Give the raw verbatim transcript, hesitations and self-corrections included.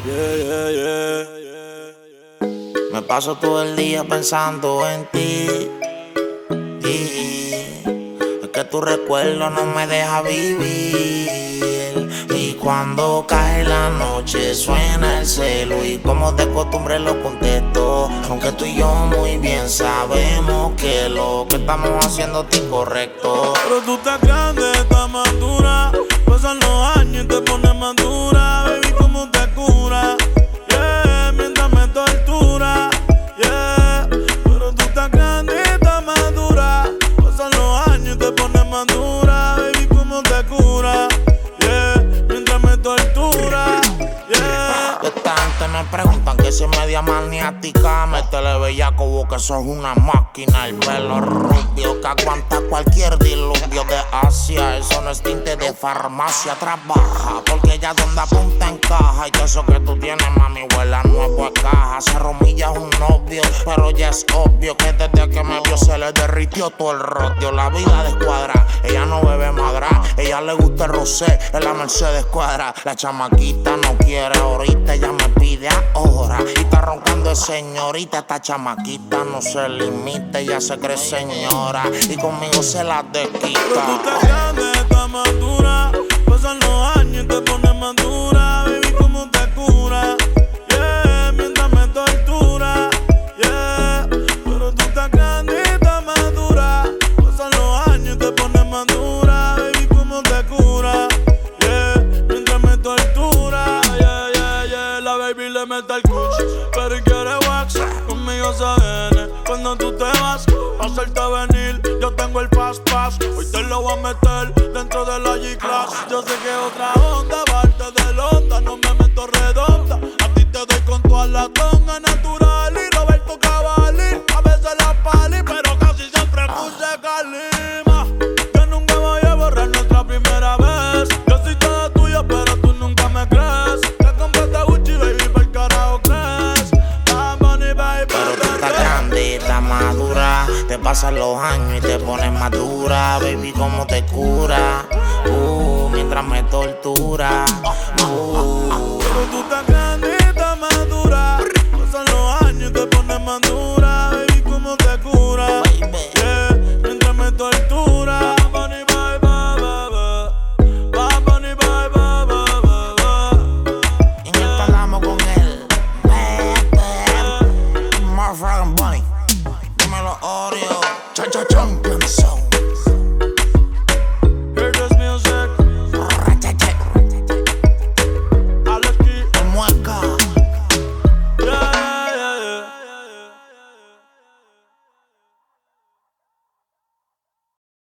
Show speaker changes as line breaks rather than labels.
Yeah, yeah, yeah.
Me paso todo el día pensando en ti. Y es que tu recuerdo no me deja vivir. Y cuando cae la noche suena el celo y como de costumbre lo contesto. Aunque tú y yo muy bien sabemos que lo que estamos haciendo es incorrecto.
Pero tú estás grande, estás madura. Pasan los años y te pones madura. Baby, ¿cómo te cura? Yeah, mientras me tortura. Yeah, pero tú estás grande, estás madura. Pasan los años y te pones madura. Baby, ¿cómo te cura? Yeah, mientras me tortura. Yeah.
Esta gente me preguntan que si es media maniática. Métele bellaco como que sos una máquina. El pelo rubio que aguanta cualquier diluvio de Asia. Eso no es tinte de farmacia. Trabaja porque ella donde apunta encaja. Y que eso que tú tienes, mami, huele a nuevo a caja. Se romilla es un novio, pero ya es obvio que desde que me vio se le derritió todo el rodio. La vida de escuadra, ella no bebe madra. Ella le gusta el rosé, en la Mercedes cuadra. La chamaquita no quiere ahorita, ella me pide ahora. Y está roncando de señorita, esta chamaquita no se limita, ella se cree señora y conmigo se la desquita.
Pero tú estás grande, estás madura. Pasan los años y te pones madura. Baby, ¿cómo te cura? Yeah, mientras me tortura. Yeah, pero tú estás grande, estás madura. Pasan los años y te pones madura. Baby, ¿cómo te cura? Yeah, mientras me tortura. Yeah, yeah, yeah. La baby le mete el cuch, pero y quiere wax. Conmigo se viene cuando tú te vas. Pa' hacerte venir, yo tengo el fast pass. Hoy te lo voy a meter dentro de la G-Class. Yo sé que otra onda, parte de Londra. No me meto redonda, a ti te doy con toda la tonga natural. Y Roberto Cavalli, a veces la pali, pero casi siempre puse calima. Yo nunca voy a borrar nuestra primera vez. Yo soy toda tuya, pero tú nunca me crees. Te compraste Gucci, baby, pa'l carajo crees. Bad Bunny, baby,
Pero tú estás grande, estás madura. Te pasan los años y te pones madura. Baby, ¿cómo te cura? Uh, mientras me tortura. Uh.
Pero tú estás grande, estás madura. Pasan los años y te pones madura. Baby, ¿cómo te cura? Yeah, mientras me tortura. Bad Bunny, bye, bye, bye, bye. Bad Bunny, bye, bye, bye, bye, bye.
Y nos tardamos con él. Motherfucking Bunny. Dímelo, Oreo. Cha cha champion sound.